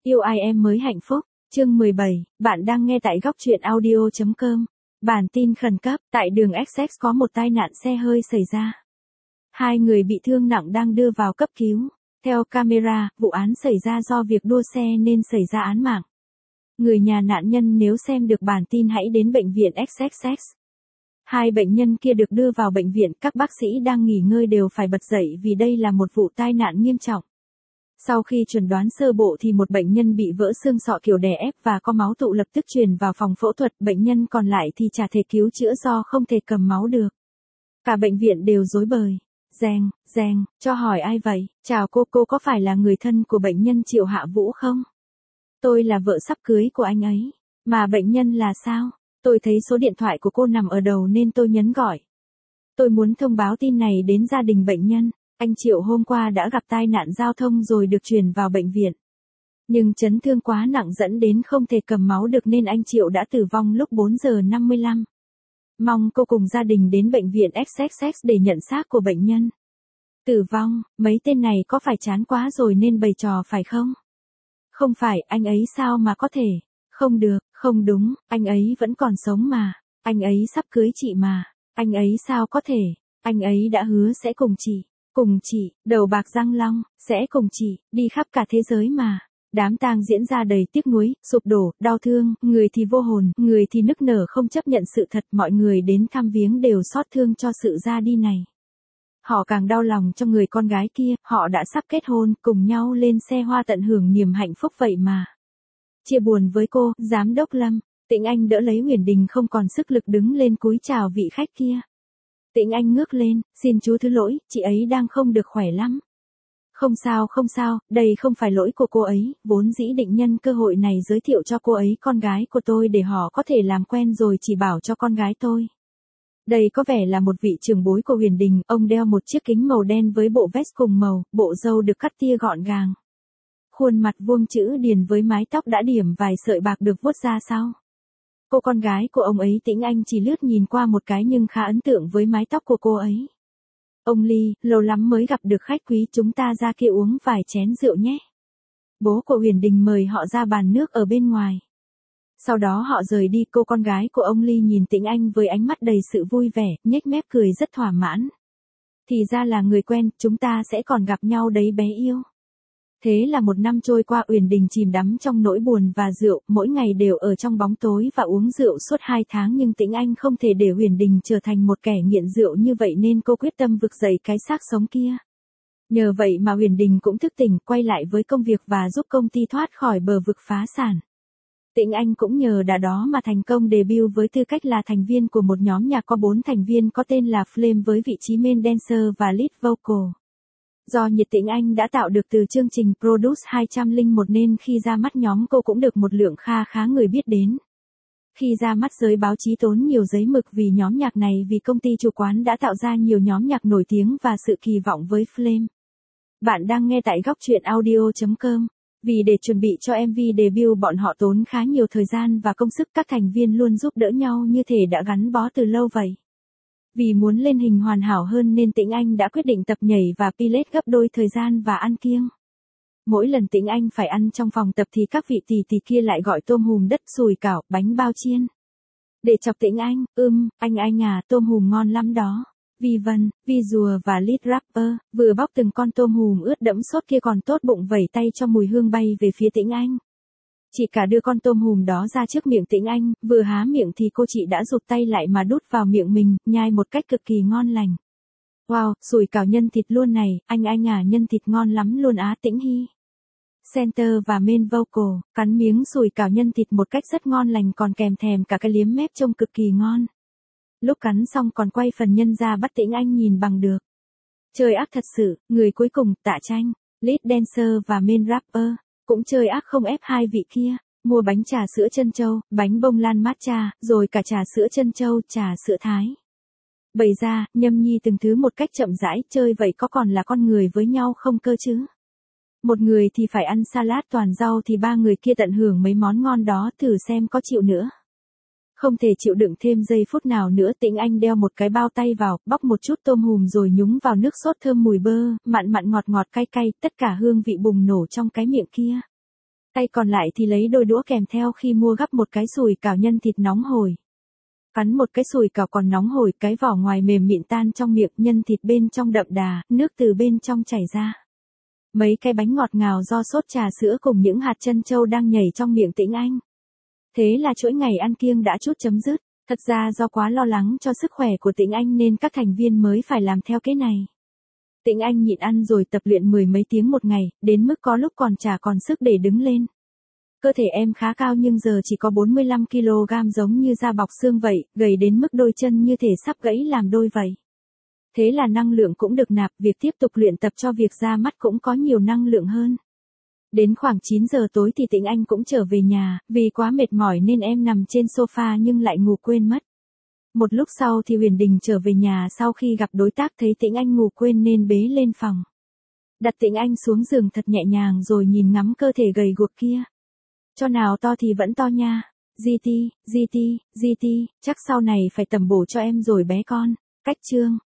Yêu ai em mới hạnh phúc. Chương 17, bạn đang nghe tại góc truyện audio.com. Bản tin khẩn cấp, tại đường Essex có một tai nạn xe hơi xảy ra. 2 người bị thương nặng đang đưa vào cấp cứu. Theo camera, vụ án xảy ra do việc đua xe nên xảy ra án mạng. Người nhà nạn nhân nếu xem được bản tin hãy đến bệnh viện Essex. 2 bệnh nhân kia được đưa vào bệnh viện, các bác sĩ đang nghỉ ngơi đều phải bật dậy vì đây là một vụ tai nạn nghiêm trọng. Sau khi chuẩn đoán sơ bộ thì một bệnh nhân bị vỡ xương sọ kiểu đè ép và có máu tụ lập tức chuyển vào phòng phẫu thuật, bệnh nhân còn lại thì chả thể cứu chữa do không thể cầm máu được. Cả bệnh viện đều rối bời. Giang, cho hỏi ai vậy? Chào cô có phải là người thân của bệnh nhân Triệu Hạ Vũ không? Tôi là vợ sắp cưới của anh ấy. Mà bệnh nhân là sao? Tôi thấy số điện thoại của cô nằm ở đầu nên tôi nhấn gọi. Tôi muốn thông báo tin này đến gia đình bệnh nhân. Anh Triệu hôm qua đã gặp tai nạn giao thông rồi được chuyển vào bệnh viện. Nhưng chấn thương quá nặng dẫn đến không thể cầm máu được nên anh Triệu đã tử vong lúc 4 giờ 55. Mong cô cùng gia đình đến bệnh viện XXX để nhận xác của bệnh nhân. Tử vong, mấy tên này có phải chán quá rồi nên bày trò phải không? Không phải, anh ấy sao mà có thể? Không được, không đúng, anh ấy vẫn còn sống mà. Anh ấy sắp cưới chị mà. Anh ấy sao có thể? Anh ấy đã hứa sẽ cùng chị. Cùng chị, đầu bạc răng long, sẽ cùng chị, đi khắp cả thế giới mà. Đám tang diễn ra đầy tiếc nuối, sụp đổ, đau thương, người thì vô hồn, người thì nức nở không chấp nhận sự thật, mọi người đến thăm viếng đều xót thương cho sự ra đi này. Họ càng đau lòng cho người con gái kia, họ đã sắp kết hôn, cùng nhau lên xe hoa tận hưởng niềm hạnh phúc vậy mà. Chia buồn với cô, giám đốc Lâm, Tĩnh Anh đỡ lấy Huyền Đình không còn sức lực đứng lên cúi chào vị khách kia. Tĩnh Anh ngước lên, xin chú thứ lỗi, chị ấy đang không được khỏe lắm. Không sao, đây không phải lỗi của cô ấy, vốn dĩ định nhân cơ hội này giới thiệu cho cô ấy con gái của tôi để họ có thể làm quen rồi chỉ bảo cho con gái tôi. Đây có vẻ là một vị trưởng bối của Huyền Đình, ông đeo một chiếc kính màu đen với bộ vest cùng màu, bộ râu được cắt tia gọn gàng. Khuôn mặt vuông chữ điền với mái tóc đã điểm vài sợi bạc được vuốt ra sau. Cô con gái của ông ấy Tĩnh Anh chỉ lướt nhìn qua một cái nhưng khá ấn tượng với mái tóc của cô ấy. Ông Ly, lâu lắm mới gặp được khách quý, chúng ta ra kia uống vài chén rượu nhé. Bố của Huyền Đình mời họ ra bàn nước ở bên ngoài. Sau đó họ rời đi, cô con gái của ông Ly nhìn Tĩnh Anh với ánh mắt đầy sự vui vẻ, nhếch mép cười rất thỏa mãn. Thì ra là người quen, chúng ta sẽ còn gặp nhau đấy bé yêu. Thế là một năm trôi qua, Uyển Đình chìm đắm trong nỗi buồn và rượu, mỗi ngày đều ở trong bóng tối và uống rượu suốt 2 tháng nhưng Tĩnh Anh không thể để Uyển Đình trở thành một kẻ nghiện rượu như vậy nên cô quyết tâm vực dậy cái xác sống kia. Nhờ vậy mà Uyển Đình cũng thức tỉnh, quay lại với công việc và giúp công ty thoát khỏi bờ vực phá sản. Tĩnh Anh cũng nhờ đà đó mà thành công debut với tư cách là thành viên của một nhóm nhạc có 4 thành viên có tên là Flame với vị trí main dancer và lead vocal. Do nhiệt Tĩnh Anh đã tạo được từ chương trình Produce 201 nên khi ra mắt nhóm cô cũng được một lượng khá người biết đến. Khi ra mắt giới báo chí tốn nhiều giấy mực vì nhóm nhạc này vì công ty chủ quán đã tạo ra nhiều nhóm nhạc nổi tiếng và sự kỳ vọng với Flame. Bạn đang nghe tại góc truyện audio.com. Vì để chuẩn bị cho MV debut bọn họ tốn khá nhiều thời gian và công sức, các thành viên luôn giúp đỡ nhau như thể đã gắn bó từ lâu vậy. Vì muốn lên hình hoàn hảo hơn nên Tĩnh Anh đã quyết định tập nhảy và pilates gấp đôi thời gian và ăn kiêng. Mỗi lần Tĩnh Anh phải ăn trong phòng tập thì các vị tỷ kia lại gọi tôm hùm đất, sùi cảo, bánh bao chiên. Để chọc Tĩnh Anh, anh à, tôm hùm ngon lắm đó. Vi Vân, Vi Rùa và lead rapper, vừa bóc từng con tôm hùm ướt đẫm sốt kia còn tốt bụng vẩy tay cho mùi hương bay về phía Tĩnh Anh. Chị cả đưa con tôm hùm đó ra trước miệng Tĩnh Anh, vừa há miệng thì cô chị đã rụt tay lại mà đút vào miệng mình, nhai một cách cực kỳ ngon lành. Wow, sủi cảo nhân thịt luôn này, anh à, nhân thịt ngon lắm luôn á. Tĩnh Hy, center và main vocal, cắn miếng sủi cảo nhân thịt một cách rất ngon lành còn kèm thèm cả cái liếm mép trông cực kỳ ngon. Lúc cắn xong còn quay phần nhân ra bắt Tĩnh Anh nhìn bằng được. Chơi ác thật sự, người cuối cùng, Tạ Tranh, lead dancer và main rapper, cũng chơi ác không ép 2 vị kia, mua bánh trà sữa trân châu, bánh bông lan matcha, rồi cả trà sữa trân châu, trà sữa Thái. Bày ra, nhâm nhi từng thứ một cách chậm rãi, chơi vậy có còn là con người với nhau không cơ chứ? Một người thì phải ăn salad toàn rau thì 3 người kia tận hưởng mấy món ngon đó, thử xem có chịu nữa. Không thể chịu đựng thêm giây phút nào nữa, Tĩnh Anh đeo một cái bao tay vào, bóc một chút tôm hùm rồi nhúng vào nước sốt thơm mùi bơ, mặn ngọt cay, tất cả hương vị bùng nổ trong cái miệng kia. Tay còn lại thì lấy đôi đũa kèm theo khi mua gắp một cái sùi cảo nhân thịt nóng hổi. Cắn một cái sùi cảo còn nóng hổi, cái vỏ ngoài mềm mịn tan trong miệng, nhân thịt bên trong đậm đà, nước từ bên trong chảy ra. Mấy cái bánh ngọt ngào do sốt trà sữa cùng những hạt trân châu đang nhảy trong miệng Tĩnh Anh. Thế là chuỗi ngày ăn kiêng đã chút chấm dứt. Thật ra do quá lo lắng cho sức khỏe của Tĩnh Anh nên các thành viên mới phải làm theo cái này. Tĩnh Anh nhịn ăn rồi tập luyện mười mấy tiếng một ngày, đến mức có lúc còn chả còn sức để đứng lên. Cơ thể em khá cao nhưng giờ chỉ có 45 kg, giống như da bọc xương vậy, gầy đến mức đôi chân như thể sắp gãy làm đôi vậy. Thế là năng lượng cũng được nạp, việc tiếp tục luyện tập cho việc ra mắt cũng có nhiều năng lượng hơn. Đến khoảng 9 giờ tối thì Tĩnh Anh cũng trở về nhà, vì quá mệt mỏi nên em nằm trên sofa nhưng lại ngủ quên mất. Một lúc sau thì Huyền Đình trở về nhà sau khi gặp đối tác, thấy Tĩnh Anh ngủ quên nên bế lên phòng. Đặt Tĩnh Anh xuống giường thật nhẹ nhàng rồi nhìn ngắm cơ thể gầy guộc kia. Cho nào to thì vẫn to nha. GT, GT, GT, chắc sau này phải tẩm bổ cho em rồi bé con. Cách chương.